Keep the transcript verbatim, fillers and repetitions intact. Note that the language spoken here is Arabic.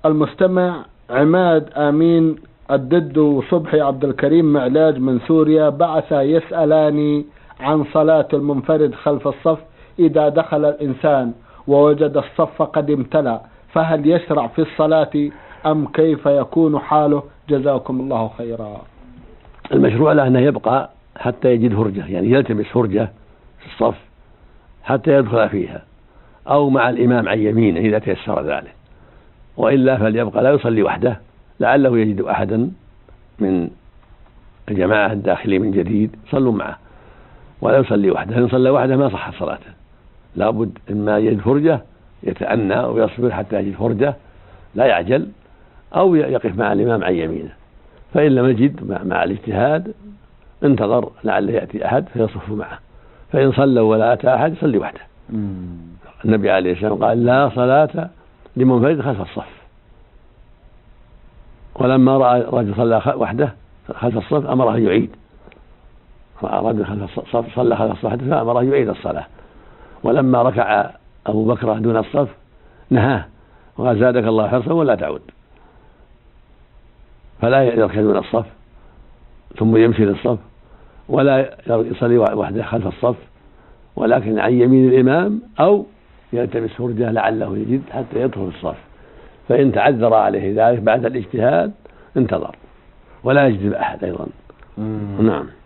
المستمع عماد آمين الدد وصبحي عبد الكريم معلاج من سوريا بعث يسألاني عن صلاة المنفرد خلف الصف إذا دخل الإنسان ووجد الصف قد امتلأ، فهل يشرع في الصلاة أم كيف يكون حاله؟ جزاكم الله خيرا. المشروع له أنه يبقى حتى يجد فرجة، يعني يلتمس فرجة في الصف حتى يدخل فيها، أو مع الإمام عن يمينه إذا تيسر ذلك، وإلا فليبقى لا يصلي وحده لعله يجد أحدا من الجماعة الداخلين من جديد صلوا معه، ولا يصلي وحده. إن صلى وحده ما صح صلاته، لابد إما يجد فرجة يتأنى ويصبر حتى يجد فرجة لا يعجل، أو يقف مع الإمام عن يمينه، فإن لم يجد مع الاجتهاد انتظر لعل يأتي أحد فيصف معه، فإن صلوا ولا أتى أحد يصلي وحده. النبي عليه السلام قال لا صلاة لمنفرد خلف الصف، ولما رأى رجل صلى وحده خلف الصف أمره يعيد، رجل خلف الصف صلى خلف الصف وحده فأمره يعيد الصلاة. ولما ركع أبو بكر دون الصف نهاه وقال زادك الله حرصا ولا تعود، فلا يركع دون الصف ثم يمشي للصف، ولا يصلي وحده خلف الصف، ولكن عن يمين الإمام، أو يلتمس فرجة لعله يجد حتى يدخل الصف، فإن تعذر عليه ذلك بعد الاجتهاد انتظر ولا يجذب أحد أيضا. نعم.